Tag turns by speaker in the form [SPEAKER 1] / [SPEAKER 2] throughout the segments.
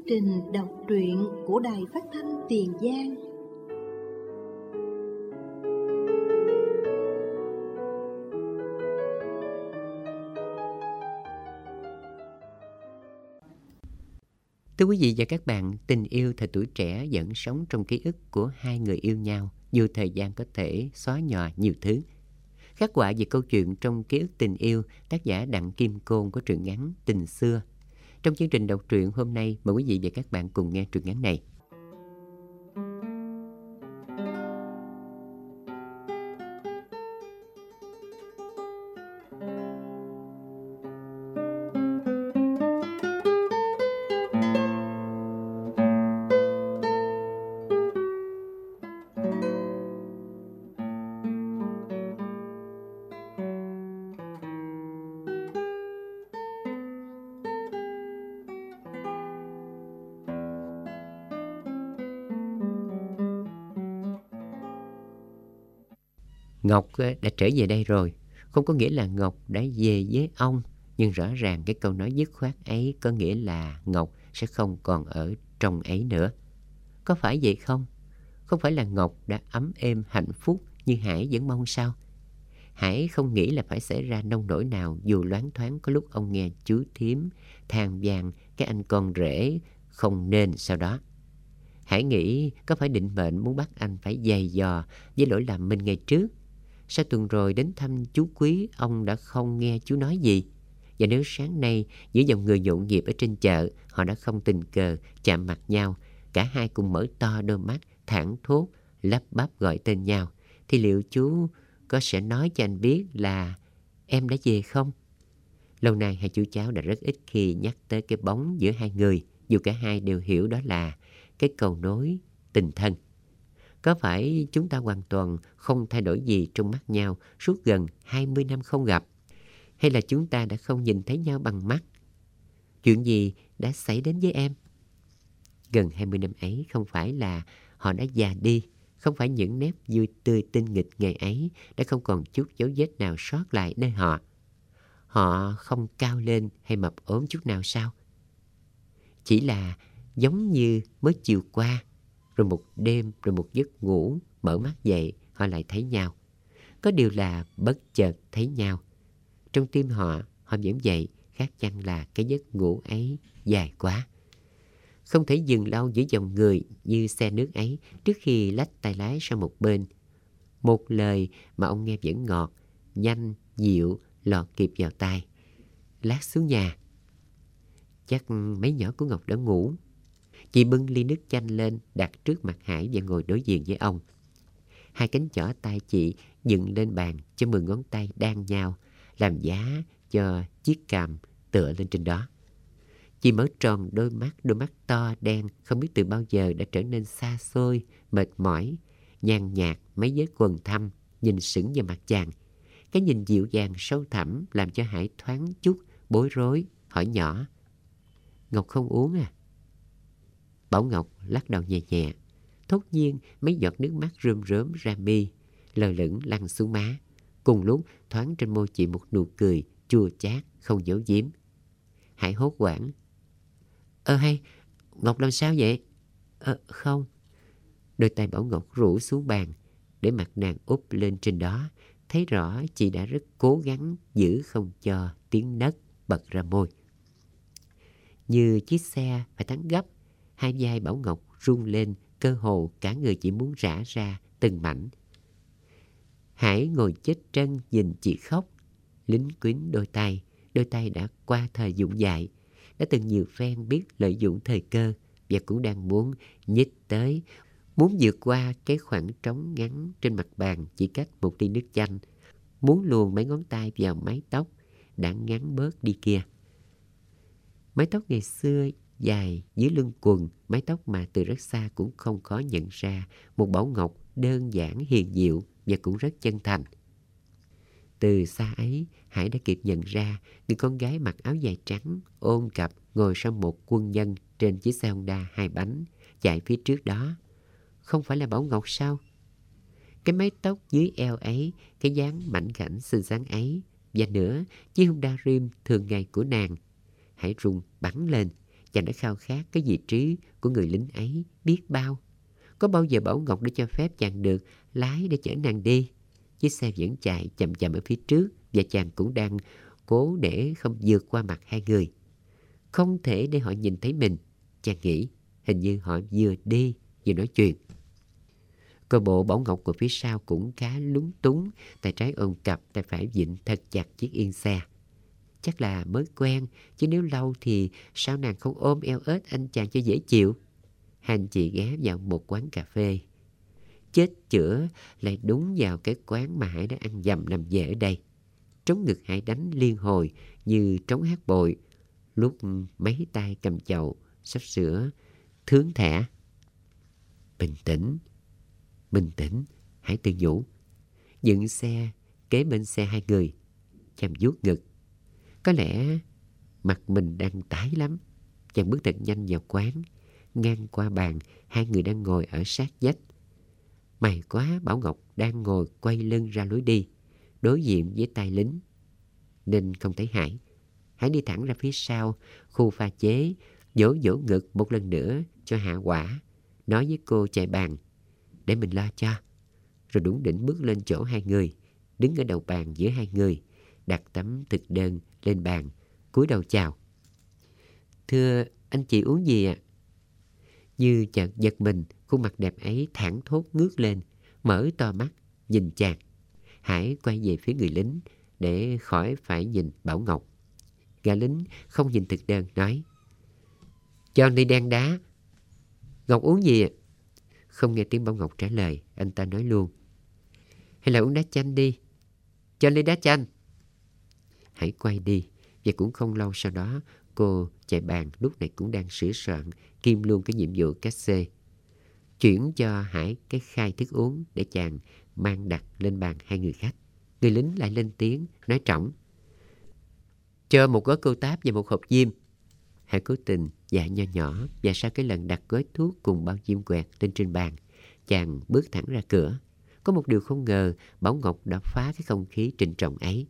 [SPEAKER 1] trình đọc truyện của Đài Phát thanh Tiền Giang.
[SPEAKER 2] Thưa quý vị và các bạn, tình yêu thời tuổi trẻ vẫn sống trong ký ức của hai người yêu nhau, dù thời gian có thể xóa nhòa nhiều thứ. Khắc họa về câu chuyện trong ký ức tình yêu, tác giả Đặng Kim Côn có truyện ngắn Tình Xưa. Trong chương trình đọc truyện hôm nay, mời quý vị và các bạn cùng nghe truyện ngắn này. Ngọc đã trở về đây rồi, không có nghĩa là Ngọc đã về với ông, nhưng rõ ràng cái câu nói dứt khoát ấy có nghĩa là Ngọc sẽ không còn ở trong ấy nữa. Có phải vậy không? Không phải là Ngọc đã ấm êm hạnh phúc như Hải vẫn mong sao? Hải không nghĩ là phải xảy ra nông nỗi nào, dù loáng thoáng có lúc ông nghe chú thím than vang cái anh con rể không nên sau đó. Hải nghĩ có phải định mệnh muốn bắt anh phải dày dò với lỗi làm mình ngày trước. Sau tuần rồi đến thăm chú Quý, ông đã không nghe chú nói gì. Và nếu sáng nay giữa dòng người nhộn nhịp ở trên chợ, họ đã không tình cờ chạm mặt nhau, cả hai cùng mở to đôi mắt thảng thốt lắp bắp gọi tên nhau, thì liệu chú có sẽ nói cho anh biết là em đã về không? Lâu nay hai chú cháu đã rất ít khi nhắc tới cái bóng giữa hai người, dù cả hai đều hiểu đó là cái cầu nối tình thân. Có phải chúng ta hoàn toàn không thay đổi gì trong mắt nhau suốt gần 20 năm không gặp? Hay là chúng ta đã không nhìn thấy nhau bằng mắt? Chuyện gì đã xảy đến với em? Gần 20 năm ấy không phải là họ đã già đi, không phải những nét vui tươi tinh nghịch ngày ấy đã không còn chút dấu vết nào sót lại nơi họ. Họ không cao lên hay mập ốm chút nào sao? Chỉ là giống như mới chiều qua, rồi một đêm, rồi một giấc ngủ, mở mắt dậy, họ lại thấy nhau. Có điều là bất chợt thấy nhau. Trong tim họ vẫn vậy, khác chăng là cái giấc ngủ ấy dài quá. Không thể dừng lâu giữa dòng người như xe nước ấy trước khi lách tay lái sang một bên. Một lời mà ông nghe vẫn ngọt, nhanh, dịu, lọt kịp vào tai. Lát xuống nhà. Chắc mấy nhỏ của Ngọc đã ngủ. Chị bưng ly nước chanh lên, đặt trước mặt Hải và ngồi đối diện với ông. Hai cánh chỏ tay chị dựng lên bàn cho 10 ngón tay đan nhau, làm giá cho chiếc cằm tựa lên trên đó. Chị mở tròn đôi mắt to đen không biết từ bao giờ đã trở nên xa xôi, mệt mỏi, nhàn nhạt mấy vết quần thâm, nhìn sững vào mặt chàng. Cái nhìn dịu dàng sâu thẳm làm cho Hải thoáng chút bối rối, hỏi nhỏ: Ngọc không uống à? Bảo Ngọc lắc đầu nhẹ nhẹ. Thốt nhiên mấy giọt nước mắt rơm rớm ra mi, lờ lửng lăn xuống má. Cùng lúc thoáng trên môi chị một nụ cười chua chát không giấu giếm. Hải hốt hoảng: hay, Ngọc làm sao vậy? Không. Đôi tay Bảo Ngọc rủ xuống bàn, để mặt nàng úp lên trên đó. Thấy rõ chị đã rất cố gắng giữ không cho tiếng nấc bật ra môi. Như chiếc xe phải thắng gấp, hai vai Bảo Ngọc rung lên, cơ hồ cả người chỉ muốn rã ra từng mảnh. Hải ngồi chết trân nhìn chị khóc, lính quýnh đôi tay đã qua thời dụng dại, đã từng nhiều phen biết lợi dụng thời cơ và cũng đang muốn nhích tới, muốn vượt qua cái khoảng trống ngắn trên mặt bàn chỉ cách một ly nước chanh, muốn luồn mấy ngón tay vào mái tóc đã ngắn bớt đi kia. Mái tóc ngày xưa dài dưới lưng quần, mái tóc mà từ rất xa cũng không khó nhận ra một Bảo Ngọc đơn giản hiền diệu và cũng rất chân thành. Từ xa ấy, Hải đã kịp nhận ra người con gái mặc áo dài trắng ôm cặp ngồi sau một quân nhân trên chiếc xe Honda 2 bánh chạy phía trước đó. Không phải là Bảo Ngọc sao? Cái mái tóc dưới eo ấy, cái dáng mảnh khảnh xinh xắn ấy, và nữa chiếc Honda Rim thường ngày của nàng. Hải rung bắn lên, chàng đã khao khát cái vị trí của người lính ấy biết bao. Có bao giờ Bảo Ngọc đã cho phép chàng được lái để chở nàng đi? Chiếc xe vẫn chạy chậm chậm ở phía trước, và chàng cũng đang cố để không vượt qua mặt hai người. Không thể để họ nhìn thấy mình, chàng nghĩ. Hình như họ vừa đi vừa nói chuyện. Coi bộ Bảo Ngọc của phía sau cũng khá lúng túng, tay trái ôm cặp, tay phải vịn thật chặt chiếc yên xe. Chắc là mới quen, chứ nếu lâu thì sao nàng không ôm eo ếch anh chàng cho dễ chịu. Hai anh chị ghé vào một quán cà phê. Chết chữa, lại đúng vào cái quán mà Hải đã ăn dầm nằm về ở đây. Trống ngực Hải đánh liên hồi như trống hát bội, lúc mấy tay cầm chậu sắp sửa thướng thẻ. Bình tĩnh, bình tĩnh, Hải tự nhủ. Dựng xe kế bên xe hai người, chàng vuốt ngực. Có lẽ mặt mình đang tái lắm. Chàng bước thật nhanh vào quán. Ngang qua bàn, hai người đang ngồi ở sát vách. May quá Bảo Ngọc đang ngồi quay lưng ra lối đi, đối diện với tay lính, nên không thấy Hải. Hải đi thẳng ra phía sau khu pha chế, vỗ vỗ ngực một lần nữa cho hạ quả, nói với cô chạy bàn: để mình lo cho. Rồi đủng đỉnh bước lên chỗ hai người, đứng ở đầu bàn giữa hai người, đặt tấm thực đơn lên bàn, cúi đầu chào. Thưa anh chị uống gì ạ? Như chợt giật mình, khuôn mặt đẹp ấy thẳng thốt ngước lên, mở to mắt nhìn chàng. Hải quay về phía người lính để khỏi phải nhìn Bảo Ngọc. Gã lính không nhìn thực đơn, nói: cho ly đen đá. Ngọc uống gì ạ? Không nghe tiếng Bảo Ngọc trả lời, anh ta nói luôn: hay là uống đá chanh đi. Cho ly đá chanh. Hải quay đi, và cũng không lâu sau đó, cô chạy bàn lúc này cũng đang sửa soạn kiêm luôn cái nhiệm vụ cát xê, chuyển cho Hải cái khai thức uống để chàng mang đặt lên bàn hai người khách. Người lính lại lên tiếng nói trỏng: cho một gói cô táp và một hộp diêm. Hải cố tình dạ nho nhỏ, và sau cái lần đặt gói thuốc cùng bao diêm quẹt lên trên bàn, chàng bước thẳng ra cửa. Có một điều không ngờ, Bảo Ngọc đã phá cái không khí trịnh trọng ấy.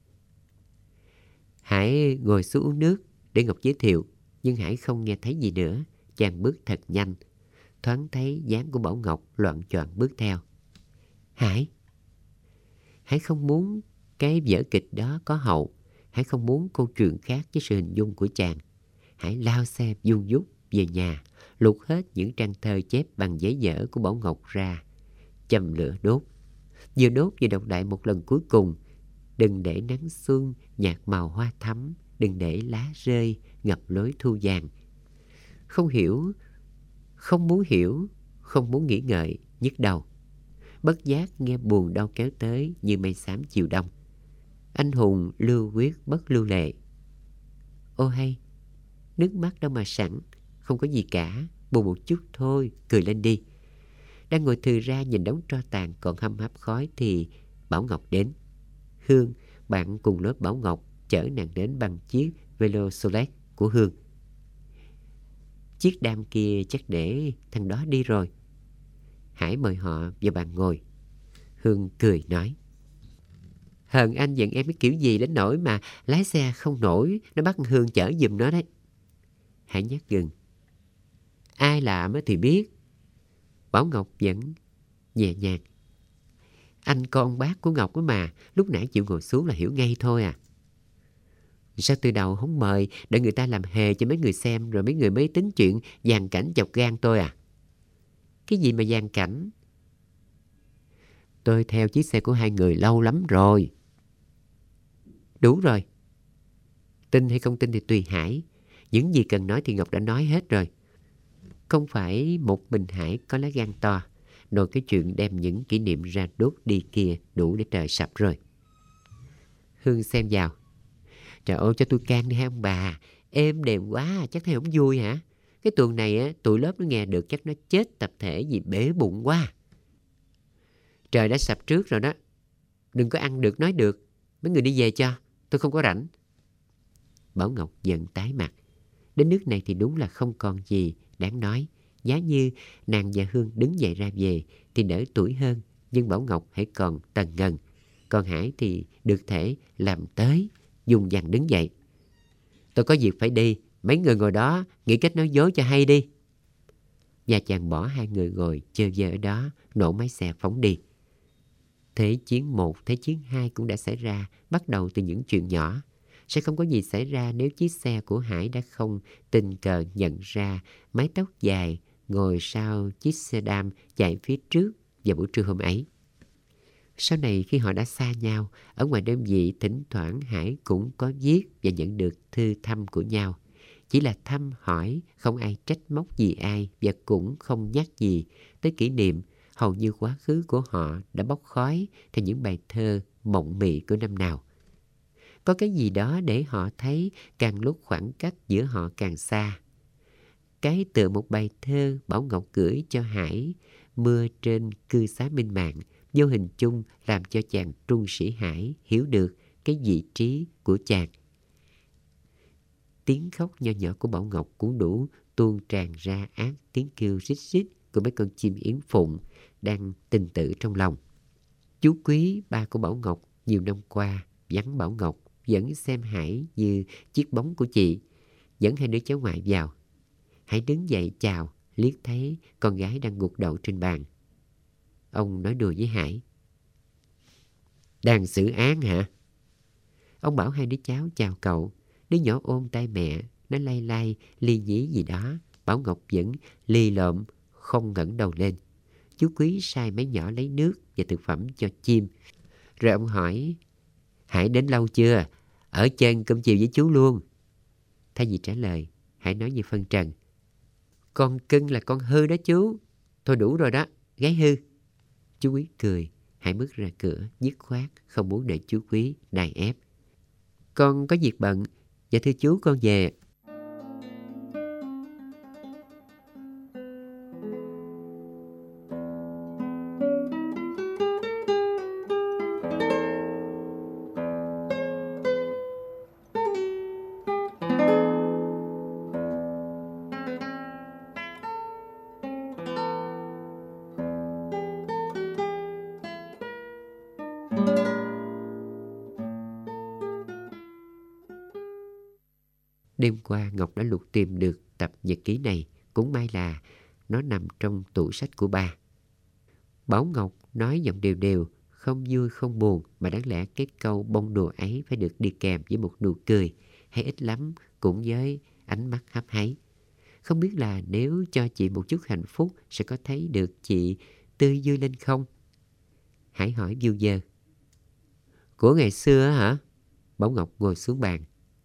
[SPEAKER 2] Hải ngồi xuống uống nước để Ngọc giới thiệu, nhưng Hải không nghe thấy gì nữa. Chàng bước thật nhanh, thoáng thấy dáng của Bảo Ngọc loạng choạng bước theo. Hải không muốn cái vở kịch đó có hậu. Hải không muốn câu chuyện khác với sự hình dung của chàng. Hải lao xe vun vút về nhà, lục hết những trang thơ chép bằng giấy vở của Bảo Ngọc ra, châm lửa đốt. Vừa đốt vừa đọc lại một lần cuối cùng: đừng để nắng xuân nhạt màu hoa thắm, đừng để lá rơi ngập lối thu vàng. Không hiểu, không muốn hiểu, không muốn nghĩ ngợi, nhức đầu. Bất giác nghe buồn đau kéo tới như mây xám chiều đông. Anh hùng lưu quyết bất lưu lệ. Ô hay, nước mắt đâu mà sẵn, không có gì cả, buồn một chút thôi, cười lên đi. Đang ngồi thừ ra nhìn đống tro tàn còn hâm hấp khói thì Bảo Ngọc đến. Hương, bạn cùng lớp Bảo Ngọc, chở nàng đến bằng chiếc Velo Solex của Hương. Chiếc đam kia chắc để thằng đó đi rồi. Hải mời họ vào bàn ngồi. Hương cười nói: hờn anh giận em cái kiểu gì đến nỗi mà lái xe không nổi, nó bắt Hương chở giùm nó đấy. Hải nhắc gừng: ai làm thì biết. Bảo Ngọc vẫn nhẹ nhàng: anh con bác của Ngọc đó mà, lúc nãy chịu ngồi xuống là hiểu ngay thôi à. Sao từ đầu không mời, để người ta làm hề cho mấy người xem, rồi mấy người mới tính chuyện dàn cảnh chọc gan tôi à? Cái gì mà dàn cảnh? Tôi theo chiếc xe của hai người lâu lắm rồi. Đủ rồi. Tin hay không tin thì tùy Hải. Những gì cần nói thì Ngọc đã nói hết rồi. Không phải một mình Hải có lá gan to, nội cái chuyện đem những kỷ niệm ra đốt đi kia đủ để trời sập rồi. Hương xem vào: trời ơi, cho tôi can đi ha ông bà. Êm đềm quá, chắc thấy không vui hả? Cái tuần này á, tụi lớp nó nghe được chắc nó chết tập thể vì bể bụng quá. Trời đã sập trước rồi đó. Đừng có ăn được nói được. Mấy người đi về cho, tôi không có rảnh. Bảo Ngọc giận tái mặt. Đến nước này thì đúng là không còn gì đáng nói. Giá như nàng và Hương đứng dậy ra về thì đỡ tuổi hơn, nhưng Bảo Ngọc hãy còn tần ngần. Còn Hải thì được thể làm tới dùng dằn đứng dậy. Tôi có việc phải đi, Mấy người ngồi đó nghĩ cách nói dối cho hay đi. Và chàng bỏ hai người ngồi chơi vơ ở đó, nổ máy xe phóng đi. Thế chiến 1, Thế chiến 2 cũng đã xảy ra, bắt đầu từ những chuyện nhỏ. Sẽ không có gì xảy ra nếu chiếc xe của Hải đã không tình cờ nhận ra mái tóc dài ngồi sau chiếc sedan chạy phía trước vào buổi trưa hôm ấy. Sau này khi họ đã xa nhau, ở ngoài đơn vị thỉnh thoảng Hải cũng có viết và nhận được thư thăm của nhau. Chỉ là thăm hỏi, không ai trách móc gì ai và cũng không nhắc gì tới kỷ niệm. Hầu như quá khứ của họ đã bốc khói theo những bài thơ mộng mị của năm nào. Có cái gì đó để họ thấy càng lúc khoảng cách giữa họ càng xa. Cái tựa một bài thơ Bảo Ngọc gửi cho Hải, mưa trên cư xá Minh Mạng, vô hình chung làm cho chàng trung sĩ Hải hiểu được cái vị trí của chàng. Tiếng khóc nho nhỏ của Bảo Ngọc cũng đủ tuôn tràn ra át tiếng kêu rít rít của mấy con chim yến phụng đang tình tự trong lòng. Chú Quý, ba của Bảo Ngọc, nhiều năm qua vắng Bảo Ngọc, vẫn xem Hải như chiếc bóng của chị, dẫn hai đứa cháu ngoại vào. Hải đứng dậy chào, liếc thấy con gái đang gục đầu trên bàn. Ông nói đùa với Hải: "Đang xử án hả?" Ông bảo hai đứa cháu chào cậu. Đứa nhỏ ôm tay mẹ, nó lay lay ly nhí gì đó. Bảo Ngọc vẫn lì lợm, không ngẩng đầu lên. Chú Quý sai mấy nhỏ lấy nước và thực phẩm cho chim. Rồi ông hỏi: "Hải đến lâu chưa? Ở trên cơm chiều với chú luôn." Thay vì trả lời, Hải nói như phân trần: "Con cưng là con hư đó chú. Thôi đủ rồi đó, gái hư." Chú Quý cười. Hải bước ra cửa, dứt khoát, không muốn để chú Quý đài ép. "Con có việc bận. Dạ thưa chú, con về." Đêm qua Ngọc đã lục tìm được tập nhật ký này. Cũng may là nó nằm trong tủ sách của ba. Bảo Ngọc nói giọng đều đều, không vui không buồn, mà đáng lẽ cái câu bông đùa ấy phải được đi kèm với một nụ cười, hay ít lắm cũng với ánh mắt hấp háy. Không biết là nếu cho chị một chút hạnh phúc sẽ có thấy được chị tươi vui lên không? Hải hỏi viu vơ. "Của ngày xưa hả?" Bảo Ngọc ngồi xuống bàn.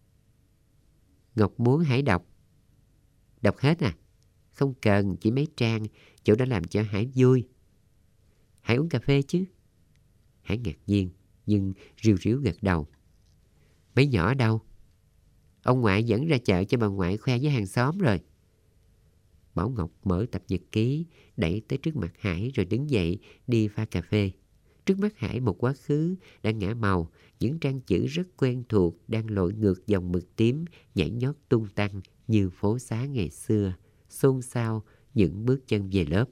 [SPEAKER 2] "Ngọc muốn Hải đọc." "Đọc hết à?" "Không cần, chỉ mấy trang, chỗ đó làm cho Hải vui." "Hải uống cà phê chứ?" Hải ngạc nhiên, nhưng ríu ríu gật đầu. "Mấy nhỏ đâu?" "Ông ngoại dẫn ra chợ cho bà ngoại khoe với hàng xóm rồi." Bảo Ngọc mở tập nhật ký, đẩy tới trước mặt Hải rồi đứng dậy đi pha cà phê. Trước mắt Hải một quá khứ đã ngả màu, những trang chữ rất quen thuộc đang lội ngược dòng mực tím, nhảy nhót tung tăng như phố xá ngày xưa, xôn xao những bước chân về lớp.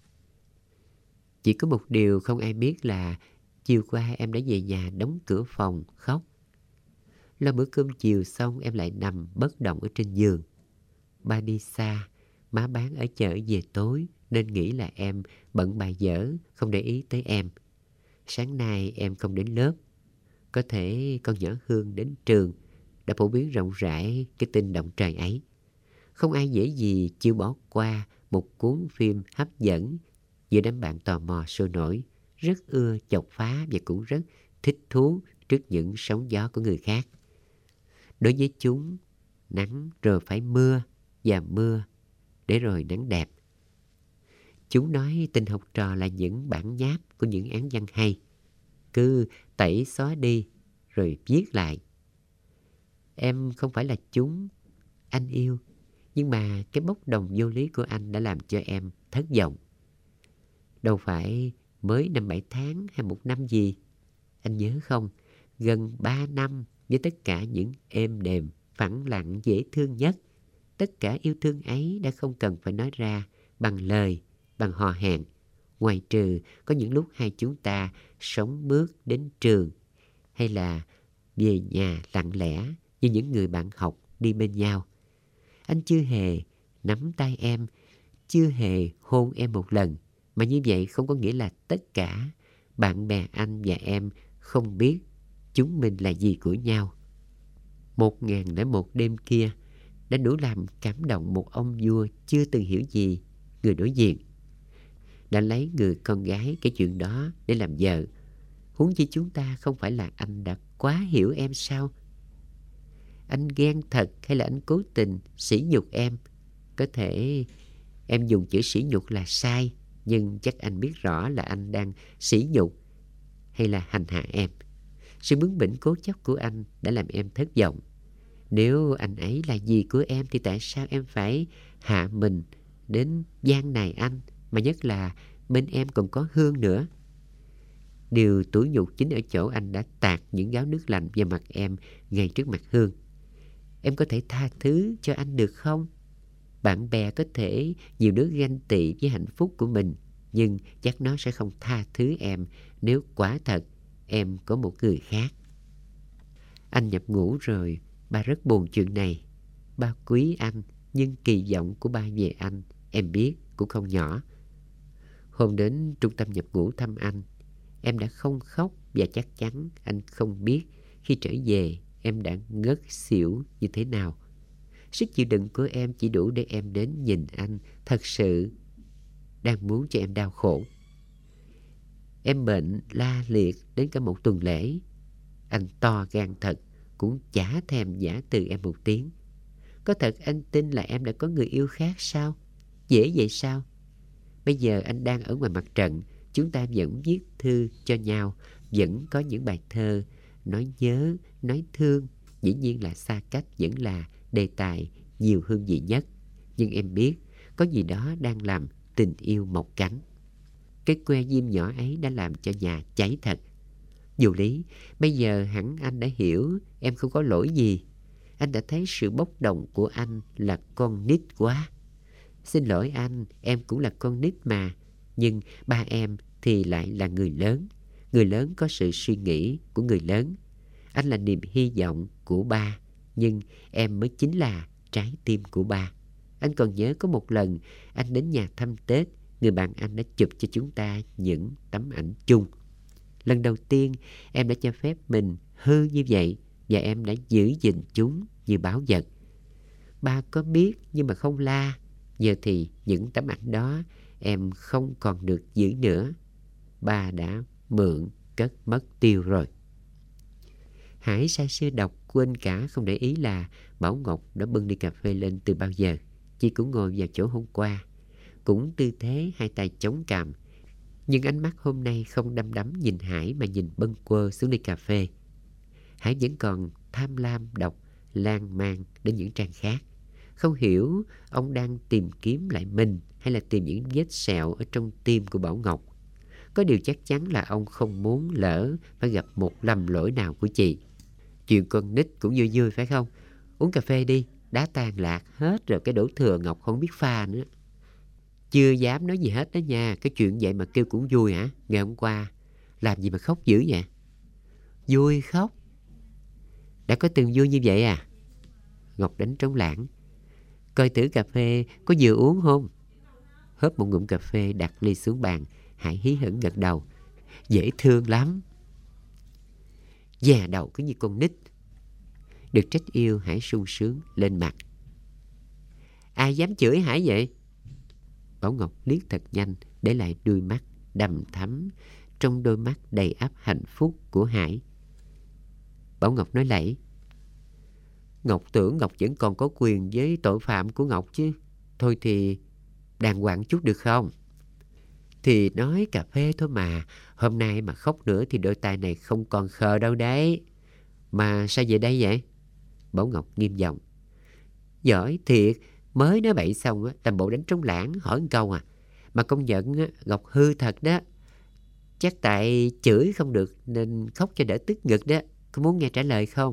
[SPEAKER 2] Chỉ có một điều không ai biết là chiều qua em đã về nhà đóng cửa phòng khóc. Lo bữa cơm chiều xong em lại nằm bất động ở trên giường. Ba đi xa, má bán ở chợ về tối nên nghĩ là em bận bài vở, không để ý tới em. Sáng nay em không đến lớp. Có thể con nhỏ Hương đến trường đã phổ biến rộng rãi cái tin động trời ấy. Không ai dễ gì chịu bỏ qua một cuốn phim hấp dẫn, vừa đám bạn tò mò sôi nổi, rất ưa chọc phá và cũng rất thích thú trước những sóng gió của người khác. Đối với chúng, nắng rồi phải mưa và mưa để rồi nắng đẹp. Chúng nói tình học trò là những bản nháp của những án văn hay, cứ tẩy xóa đi rồi viết lại. Em không phải là chúng, anh yêu, nhưng mà cái bốc đồng vô lý của anh đã làm cho em thất vọng. Đâu phải mới 5-7 tháng hay 1 năm gì. Anh nhớ không, gần 3 năm với tất cả những êm đềm, phẳng lặng, dễ thương nhất. Tất cả yêu thương ấy đã không cần phải nói ra bằng lời, bằng hò hẹn. Ngoài trừ có những lúc hai chúng ta sống bước đến trường, hay là về nhà lặng lẽ như những người bạn học đi bên nhau. Anh chưa hề nắm tay em, chưa hề hôn em một lần. Mà như vậy không có nghĩa là tất cả bạn bè anh và em không biết chúng mình là gì của nhau. 1001 đêm kia đã đủ làm cảm động một ông vua chưa từng hiểu gì người đối diện. Đã lấy người con gái cái chuyện đó để làm vợ. Huống chi chúng ta không phải là anh đã quá hiểu em sao? Anh ghen thật hay là anh cố tình sỉ nhục em? Có thể em dùng chữ sỉ nhục là sai, nhưng chắc anh biết rõ là anh đang sỉ nhục hay là hành hạ em. Sự bướng bỉnh cố chấp của anh đã làm em thất vọng. Nếu anh ấy là gì của em thì tại sao em phải hạ mình đến gian nài anh, mà nhất là bên em còn có Hương nữa. Điều tủi nhục chính ở chỗ anh đã tạt những gáo nước lạnh vào mặt em ngay trước mặt Hương. Em có thể tha thứ cho anh được không? Bạn bè có thể nhiều đứa ganh tị với hạnh phúc của mình, nhưng chắc nó sẽ không tha thứ em nếu quả thật em có một người khác. Anh nhập ngũ rồi, ba rất buồn chuyện này. Ba quý anh, nhưng kỳ vọng của ba về anh, em biết, cũng không nhỏ. Hôm đến trung tâm nhập ngũ thăm anh, em đã không khóc và chắc chắn anh không biết khi trở về em đã ngất xỉu như thế nào. Sức chịu đựng của em chỉ đủ để em đến nhìn anh thật sự đang muốn cho em đau khổ. Em bệnh la liệt đến cả một tuần lễ. Anh to gan thật, cũng chả thèm giả từ em một tiếng. Có thật anh tin là em đã có người yêu khác sao? Dễ vậy sao? Bây giờ anh đang ở ngoài mặt trận, chúng ta vẫn viết thư cho nhau, vẫn có những bài thơ, nói nhớ, nói thương. Dĩ nhiên là xa cách vẫn là đề tài nhiều hương vị nhất. Nhưng em biết, có gì đó đang làm tình yêu mọc cánh. Cái que diêm nhỏ ấy đã làm cho nhà cháy thật. Dù lý, bây giờ hẳn anh đã hiểu em không có lỗi gì. Anh đã thấy sự bốc đồng của anh là con nít quá. Xin lỗi anh, em cũng là con nít mà. Nhưng ba em thì lại là người lớn. Người lớn có sự suy nghĩ của người lớn. Anh là niềm hy vọng của ba, nhưng em mới chính là trái tim của ba. Anh còn nhớ có một lần anh đến nhà thăm Tết, người bạn anh đã chụp cho chúng ta những tấm ảnh chung. Lần đầu tiên em đã cho phép mình hư như vậy, và em đã giữ gìn chúng như báu vật. Ba có biết nhưng mà không la. Giờ thì những tấm ảnh đó em không còn được giữ nữa. Ba đã mượn cất mất tiêu rồi. Hải say sưa đọc, quên cả không để ý là Bảo Ngọc đã bưng ly cà phê lên từ bao giờ. Chị cũng ngồi vào chỗ hôm qua, cũng tư thế hai tay chống cằm, nhưng ánh mắt hôm nay không đăm đắm nhìn Hải mà nhìn bâng quơ xuống ly cà phê. Hải vẫn còn tham lam đọc lan man đến những trang khác. Không hiểu ông đang tìm kiếm lại mình hay là tìm những vết sẹo ở trong tim của Bảo Ngọc. Có điều chắc chắn là ông không muốn lỡ phải gặp một lầm lỗi nào của chị. Chuyện con nít cũng vui vui phải không? Uống cà phê đi, đá tan lạc hết rồi cái đổ thừa Ngọc không biết pha nữa. Chưa dám nói gì hết đó nha. Cái chuyện vậy mà kêu cũng vui hả? Ngày hôm qua làm gì mà khóc dữ vậy? Vui khóc? Đã có từng vui như vậy à? Ngọc đánh trống lảng. Coi thử cà phê có vừa uống không? Hớp một ngụm cà phê đặt ly xuống bàn. Hải hí hửng gật đầu. Dễ thương lắm. Già đầu cứ như con nít. Được trách yêu, Hải sung sướng lên mặt. Ai dám chửi Hải vậy? Bảo Ngọc liếc thật nhanh, để lại đôi mắt đầm thắm trong đôi mắt đầy ắp hạnh phúc của Hải. Bảo Ngọc nói lẫy. Ngọc tưởng Ngọc vẫn còn có quyền với tội phạm của Ngọc chứ. Thôi thì đàng hoàng chút được không? Thì nói cà phê thôi mà. Hôm nay mà khóc nữa thì đôi tay này không còn khờ đâu đấy. Mà sao về đây vậy? Bảo Ngọc nghiêm giọng. Giỏi thiệt. Mới nói bậy xong làm bộ đánh trống lảng hỏi một câu à. Mà công nhận Ngọc hư thật đó. Chắc tại chửi không được nên khóc cho đỡ tức ngực đó. Có muốn nghe trả lời không?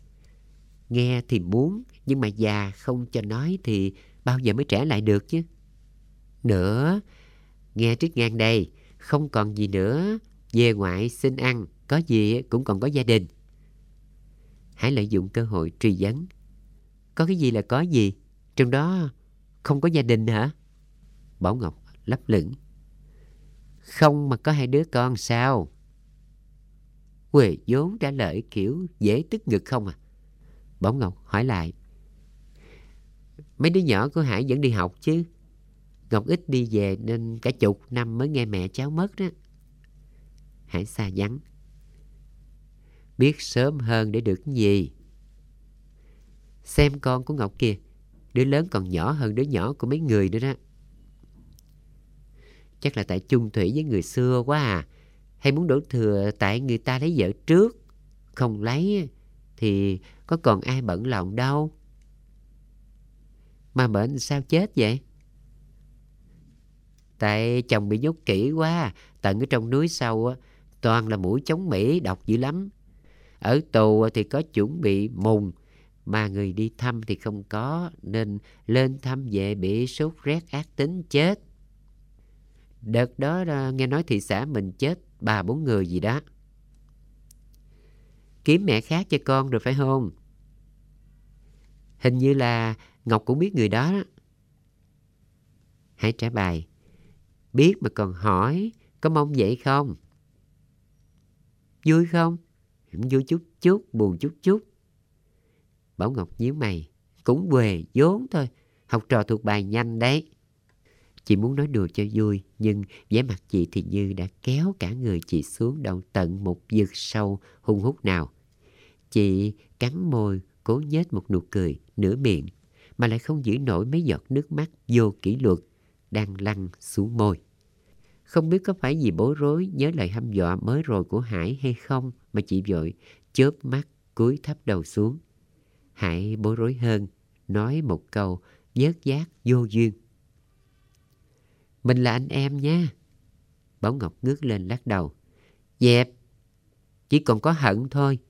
[SPEAKER 2] Nghe thì muốn, nhưng mà già không cho nói thì bao giờ mới trả lại được chứ. Nữa, nghe Trích Ngang đây, không còn gì nữa. Về ngoại xin ăn, có gì cũng còn có gia đình. Hãy lợi dụng cơ hội truy vấn. Có cái gì là có gì? Trong đó không có gia đình hả? Bảo Ngọc lấp lửng. Không mà có 2 đứa con sao? Huệ vốn trả lời kiểu dễ tức ngực không à. Bảo Ngọc hỏi lại. Mấy đứa nhỏ của Hải vẫn đi học chứ? Ngọc ít đi về nên cả chục năm mới nghe mẹ cháu mất đó. Hải xa vắng. Biết sớm hơn để được cái gì? Xem con của Ngọc kìa, đứa lớn còn nhỏ hơn đứa nhỏ của mấy người nữa đó. Chắc là tại chung thủy với người xưa quá à. Hay muốn đổ thừa tại người ta lấy vợ trước. Không lấy thì có còn ai bận lòng đâu. Mà bệnh sao chết vậy? Tại chồng bị nhốt kỹ quá. Tận ở trong núi sâu toàn là muỗi chống Mỹ, độc dữ lắm. Ở tù thì có chuẩn bị mùng, mà người đi thăm thì không có, nên lên thăm về bị sốt rét ác tính chết. Đợt đó nghe nói thị xã mình chết 3-4 người gì đó. Kiếm mẹ khác cho con rồi phải không? Hình như là Ngọc cũng biết người đó đó. Hãy trả bài. Biết mà còn hỏi, có mong vậy không? Vui không? Vui chút chút, buồn chút chút. Bảo Ngọc nhíu mày. Cũng huề vốn thôi, học trò thuộc bài nhanh đấy. Chị muốn nói đùa cho vui, nhưng vẻ mặt chị thì như đã kéo cả người chị xuống đầu tận một vực sâu hung hút nào. Chị cắn môi, cố nhếch một nụ cười nửa miệng, mà lại không giữ nổi mấy giọt nước mắt vô kỷ luật đang lăn xuống môi. Không biết có phải vì bối rối nhớ lời hăm dọa mới rồi của Hải hay không, mà chị vội chớp mắt cúi thấp đầu xuống. Hải bối rối hơn, nói một câu vớt vát vô duyên. Mình là anh em nha. Bảo Ngọc ngước lên lắc đầu. Dẹp, chỉ còn có hận thôi.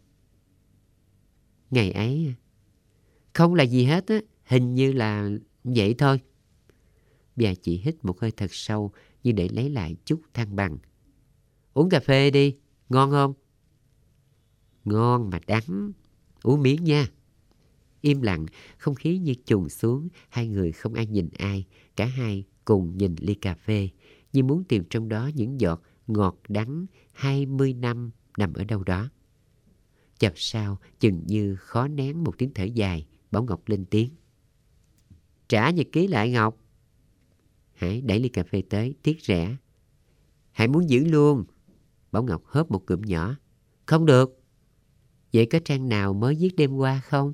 [SPEAKER 2] Ngày ấy không là gì hết á, hình như là vậy thôi. Và chị hít một hơi thật sâu như để lấy lại chút thăng bằng. Uống cà phê đi, ngon không? Ngon mà đắng, uống miếng nha. Im lặng, không khí như trùng xuống, hai người không ai nhìn ai, cả hai cùng nhìn ly cà phê, như muốn tìm trong đó những giọt ngọt đắng 20 năm nằm ở đâu đó. Chập sau, chừng như khó nén một tiếng thở dài, Bảo Ngọc lên tiếng. Trả nhật ký lại Ngọc. Hải đẩy ly cà phê tới, tiếc rẻ. Hải muốn giữ luôn. Bảo Ngọc hớp một cụm nhỏ. Không được. Vậy có trang nào mới viết đêm qua không?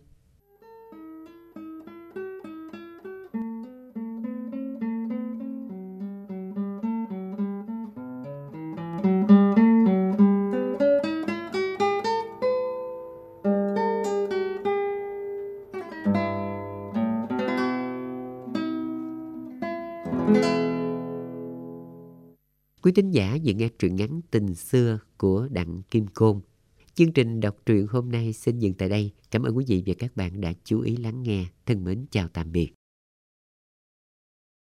[SPEAKER 2] Quý thính giả vừa nghe truyện ngắn Tình Xưa của Đặng Kim Côn. Chương trình đọc truyện hôm nay xin dừng tại đây. Cảm ơn quý vị và các bạn đã chú ý lắng nghe. Thân mến chào tạm biệt.